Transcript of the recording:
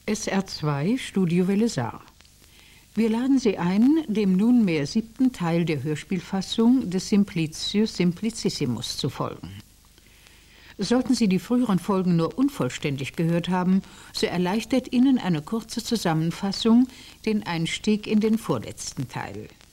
SR2 Studio Welle Saar. Wir laden Sie ein, dem nunmehr 7. Teil der Hörspielfassung des Simplicius Simplicissimus zu folgen. Sollten Sie die früheren Folgen nur unvollständig gehört haben, so erleichtert Ihnen eine kurze Zusammenfassung den Einstieg in den vorletzten Teil.